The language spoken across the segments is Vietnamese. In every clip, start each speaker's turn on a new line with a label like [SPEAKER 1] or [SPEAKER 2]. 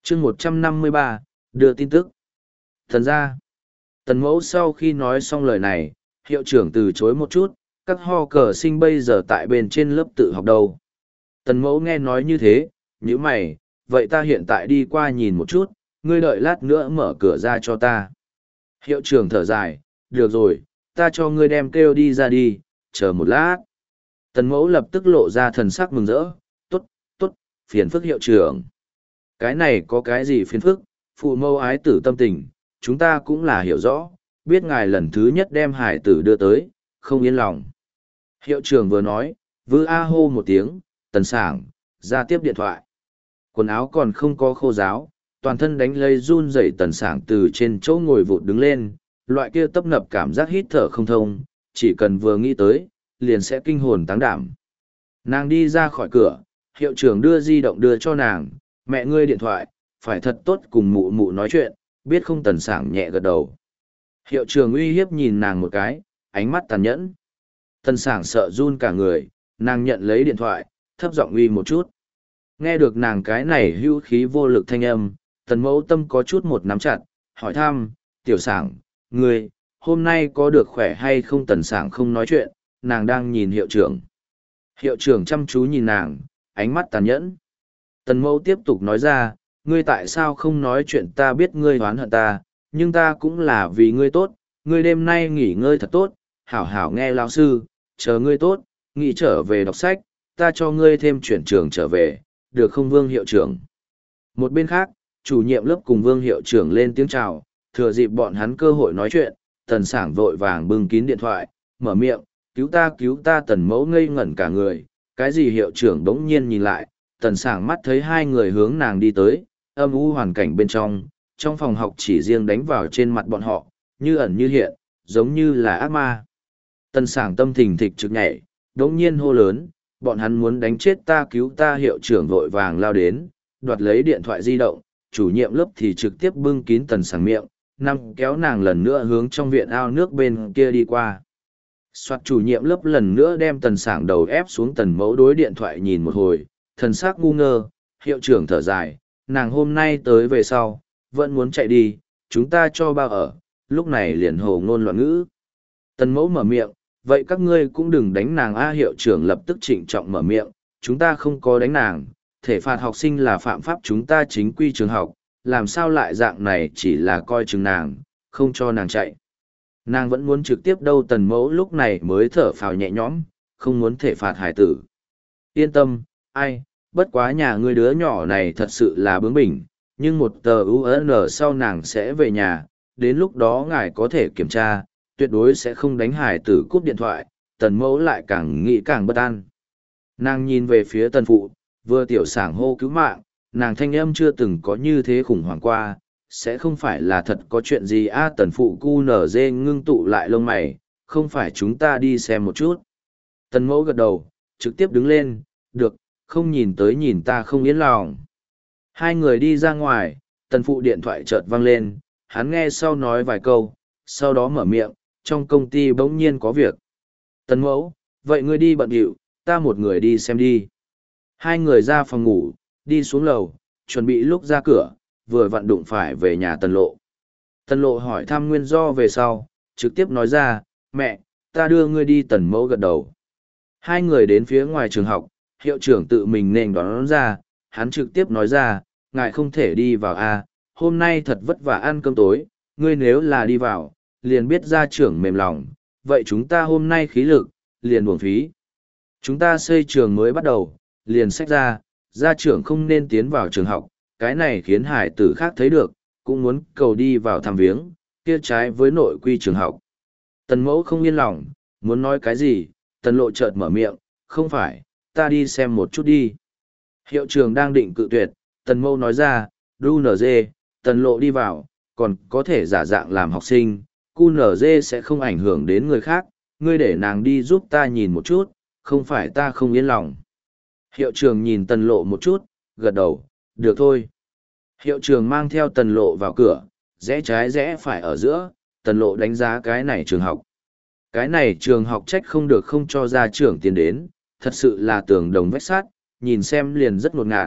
[SPEAKER 1] chương 153, đưa tin tức. Thần ra, tần mẫu sau khi nói xong lời này, hiệu trưởng từ chối một chút, các ho cờ sinh bây giờ tại bên trên lớp tự học đâu. Tần mẫu nghe nói như thế, nhíu mày, vậy ta hiện tại đi qua nhìn một chút, ngươi đợi lát nữa mở cửa ra cho ta. Hiệu trưởng thở dài, được rồi, ta cho ngươi đem kêu đi ra đi, chờ một lát. Tần mẫu lập tức lộ ra thần sắc mừng rỡ, tốt, phiền phức hiệu trưởng. Cái này có cái gì phiền phức, phụ mâu ái tử tâm tình, chúng ta cũng là hiểu rõ, biết ngài lần thứ nhất đem hải tử đưa tới, không yên lòng. Hiệu trưởng vừa nói, vư a hô một tiếng, tần sảng, ra tiếp điện thoại. Quần áo còn không có khô ráo, toàn thân đánh lây run rẩy tần sảng từ trên chỗ ngồi vụt đứng lên, loại kia tấp nập cảm giác hít thở không thông, chỉ cần vừa nghĩ tới, liền sẽ kinh hồn táng đảm. Nàng đi ra khỏi cửa, hiệu trưởng đưa di động đưa cho nàng, mẹ ngươi điện thoại, phải thật tốt cùng mụ mụ nói chuyện, biết không tần sảng nhẹ gật đầu. Hiệu trưởng uy hiếp nhìn nàng một cái, ánh mắt tàn nhẫn. Tần sảng sợ run cả người, nàng nhận lấy điện thoại, thấp giọng uy một chút. Nghe được nàng cái này hữu khí vô lực thanh âm, tần mẫu tâm có chút một nắm chặt, hỏi thăm, tiểu sảng, ngươi, hôm nay có được khỏe hay không? Tần sảng không nói chuyện, nàng đang nhìn hiệu trưởng. Hiệu trưởng chăm chú nhìn nàng, ánh mắt tàn nhẫn. Tần mẫu tiếp tục nói ra, ngươi tại sao không nói chuyện? Ta biết ngươi oán hận ta, nhưng ta cũng là vì ngươi tốt, ngươi đêm nay nghỉ ngơi thật tốt, hảo hảo nghe lão sư, chờ ngươi tốt, nghỉ trở về đọc sách, ta cho ngươi thêm chuyển trường trở về, được không Vương hiệu trưởng? Một bên khác, chủ nhiệm lớp cùng Vương hiệu trưởng lên tiếng chào, thừa dịp bọn hắn cơ hội nói chuyện, tần sảng vội vàng bưng kín điện thoại, mở miệng, cứu ta. Tần mẫu ngây ngẩn cả người, cái gì? Hiệu trưởng đống nhiên nhìn lại, tần sảng mắt thấy hai người hướng nàng đi tới, âm u hoàn cảnh bên trong phòng học chỉ riêng đánh vào trên mặt bọn họ, như ẩn như hiện, giống như là ác ma. Tần sảng tâm thình thịch trực nhảy, đống nhiên hô lớn, bọn hắn muốn đánh chết ta, cứu ta. Hiệu trưởng vội vàng lao đến, đoạt lấy điện thoại di động, chủ nhiệm lớp thì trực tiếp bưng kín tần sảng miệng, nằm kéo nàng lần nữa hướng trong viện ao nước bên kia đi qua. Soạt, chủ nhiệm lớp lần nữa đem tần sảng đầu ép xuống. Tần mẫu đối điện thoại nhìn một hồi, thần sắc ngu ngơ. Hiệu trưởng thở dài, nàng hôm nay tới về sau, vẫn muốn chạy đi, chúng ta cho bao ở, lúc này liền hồ ngôn loạn ngữ. Tần mẫu mở miệng, vậy các ngươi cũng đừng đánh nàng a. Hiệu trưởng lập tức trịnh trọng mở miệng, chúng ta không có đánh nàng, thể phạt học sinh là phạm pháp, chúng ta chính quy trường học, làm sao lại dạng này, chỉ là coi chừng nàng, không cho nàng chạy. Nàng vẫn muốn trực tiếp đâu. Tần mẫu lúc này mới thở phào nhẹ nhõm, không muốn thể phạt hải tử. Yên tâm, ai, bất quá nhà ngươi đứa nhỏ này thật sự là bướng bỉnh, nhưng một tờ UN sau nàng sẽ về nhà, đến lúc đó ngài có thể kiểm tra, tuyệt đối sẽ không đánh hải tử cúp điện thoại. Tần mẫu lại càng nghĩ càng bất an. Nàng nhìn về phía tần phụ, vừa tiểu sảng hô cứu mạng, nàng thanh âm chưa từng có như thế khủng hoảng qua, sẽ không phải là thật có chuyện gì a. Tần phụ cu nở dê ngưng tụ lại lông mày, không phải chúng ta đi xem một chút. Tần mẫu gật đầu, trực tiếp đứng lên, được, không nhìn tới nhìn ta không yên lòng. Hai người đi ra ngoài, tần phụ điện thoại chợt vang lên, hắn nghe sau nói vài câu, sau đó mở miệng, trong công ty bỗng nhiên có việc. Tần mẫu, vậy ngươi đi bận điệu, ta một người đi xem đi. Hai người ra phòng ngủ, đi xuống lầu, chuẩn bị lúc ra cửa, vừa vặn đụng phải về nhà Tần lộ. Tần lộ hỏi thăm nguyên do về sau, trực tiếp nói ra, mẹ, ta đưa ngươi đi. Tần mẫu gật đầu. Hai người đến phía ngoài trường học, hiệu trưởng tự mình nên đón ra, hắn trực tiếp nói ra, ngài không thể đi vào a, hôm nay thật vất vả ăn cơm tối, ngươi nếu là đi vào, liền biết gia trưởng mềm lòng, vậy chúng ta hôm nay khí lực, liền uổng phí. Chúng ta xây trường mới bắt đầu, liền sách ra, gia trưởng không nên tiến vào trường học, cái này khiến hải tử khác thấy được, cũng muốn cầu đi vào thăm viếng, kia trái với nội quy trường học. Tần mẫu không yên lòng, muốn nói cái gì, tần lộ chợt mở miệng, không phải, ta đi xem một chút đi. Hiệu trưởng đang định cự tuyệt, tần mẫu nói ra, QNZ, tần lộ đi vào, còn có thể giả dạng làm học sinh, QNZ sẽ không ảnh hưởng đến người khác, ngươi để nàng đi giúp ta nhìn một chút, không phải ta không yên lòng. Hiệu trưởng nhìn tần lộ một chút, gật đầu, được thôi. Hiệu trưởng mang theo tần lộ vào cửa, rẽ trái rẽ phải ở giữa, tần lộ đánh giá cái này trường học. Cái này trường học trách không được không cho gia trưởng tiền đến, thật sự là tường đồng vách sắt, nhìn xem liền rất ngột ngạt,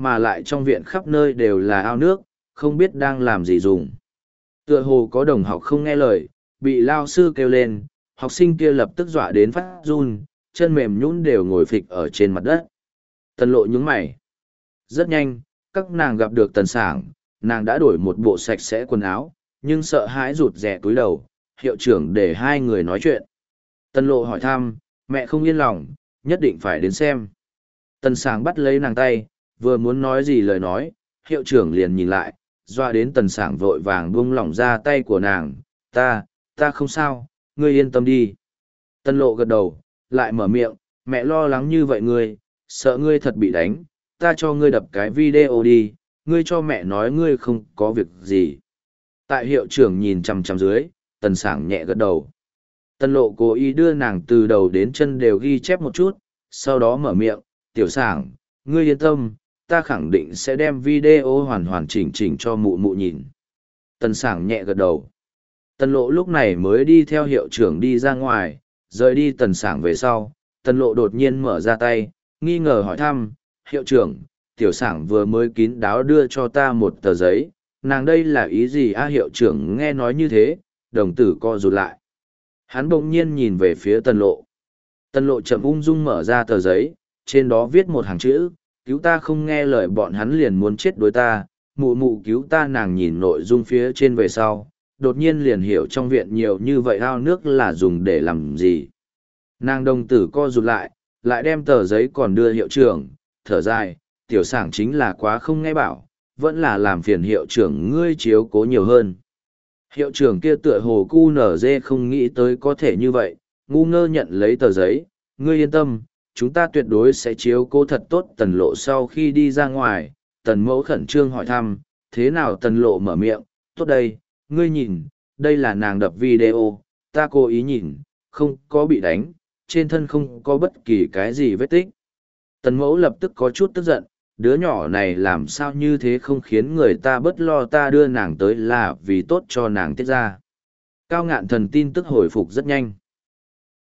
[SPEAKER 1] mà lại trong viện khắp nơi đều là ao nước, không biết đang làm gì dùng. Tựa hồ có đồng học không nghe lời, bị lao sư kêu lên, học sinh kia lập tức dọa đến phát run, chân mềm nhũn đều ngồi phịch ở trên mặt đất. Tần lộ nhướng mày. Rất nhanh, các nàng gặp được Tần Sảng, nàng đã đổi một bộ sạch sẽ quần áo, nhưng sợ hãi rụt rè túi đầu, hiệu trưởng để hai người nói chuyện. Tần lộ hỏi thăm, mẹ không yên lòng, nhất định phải đến xem. Tần Sảng bắt lấy nàng tay, vừa muốn nói gì lời nói, hiệu trưởng liền nhìn lại, doa đến Tần Sảng vội vàng buông lỏng ra tay của nàng, ta không sao, ngươi yên tâm đi. Tần lộ gật đầu, lại mở miệng, mẹ lo lắng như vậy ngươi, sợ ngươi thật bị đánh, ta cho ngươi đập cái video đi, ngươi cho mẹ nói ngươi không có việc gì. Tại hiệu trưởng nhìn chằm chằm dưới, Tần Sảng nhẹ gật đầu. Tần lộ cố ý đưa nàng từ đầu đến chân đều ghi chép một chút, sau đó mở miệng, tiểu Sảng, ngươi yên tâm, ta khẳng định sẽ đem video hoàn hoàn chỉnh chỉnh cho mụ mụ nhìn. Tần Sảng nhẹ gật đầu. Tần lộ lúc này mới đi theo hiệu trưởng đi ra ngoài, rời đi Tần Sảng về sau, Tần lộ đột nhiên mở ra tay, nghi ngờ hỏi thăm, hiệu trưởng, tiểu Sảng vừa mới kín đáo đưa cho ta một tờ giấy, nàng đây là ý gì a? Hiệu trưởng nghe nói như thế, đồng tử co rụt lại. Hắn bỗng nhiên nhìn về phía Tần lộ. Tần lộ chậm ung dung mở ra tờ giấy, trên đó viết một hàng chữ, cứu ta không nghe lời bọn hắn liền muốn chết đối ta, mụ mụ cứu ta. Nàng nhìn nội dung phía trên về sau, đột nhiên liền hiểu trong viện nhiều như vậy ao nước là dùng để làm gì. Nàng đồng tử co rụt lại đem tờ giấy còn đưa hiệu trưởng, thở dài, tiểu Sảng chính là quá không nghe bảo, vẫn là làm phiền hiệu trưởng ngươi chiếu cố nhiều hơn. Hiệu trưởng kia tựa hồ cu nở dê không nghĩ tới có thể như vậy, ngu ngơ nhận lấy tờ giấy, ngươi yên tâm, chúng ta tuyệt đối sẽ chiếu cố thật tốt. Tần lộ sau khi đi ra ngoài, tần mẫu khẩn trương hỏi thăm, thế nào? Tần lộ mở miệng, tốt đây, ngươi nhìn, đây là nàng đập video, ta cố ý nhìn, không có bị đánh, trên thân không có bất kỳ cái gì vết tích. Tần mẫu lập tức có chút tức giận, đứa nhỏ này làm sao như thế không khiến người ta bớt lo, ta đưa nàng tới là vì tốt cho nàng tiết ra. Cao Ngạn Thần tin tức hồi phục rất nhanh.